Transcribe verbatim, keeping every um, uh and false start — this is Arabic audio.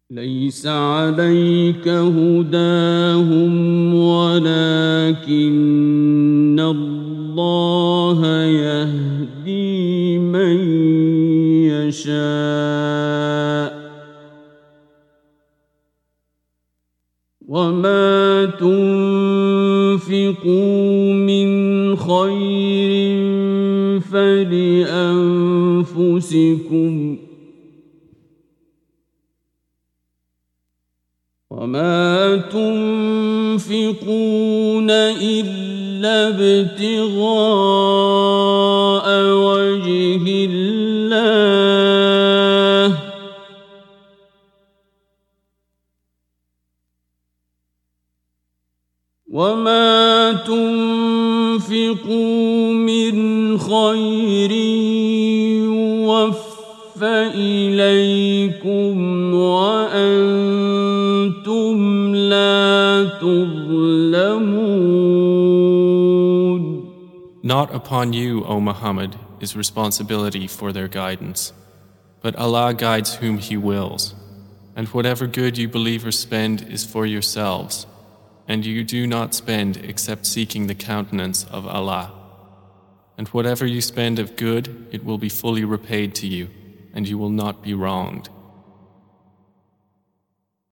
ليس عليك هداهم ولكن الله يهدي من يشاء وما تنفقوا من خير فلأنفسكم وما تنفقون إلا ابتغاء وجه الله وما تنفقوا من خير يوفى إليكم وأنتم لا تظلمون. Not upon you, O Muhammad, is responsibility for their guidance, but Allah guides whom He wills. And whatever good you believers spend is for yourselves, and you do not spend except seeking the countenance of Allah. And whatever you spend of good, it will be fully repaid to you, and you will not be wronged.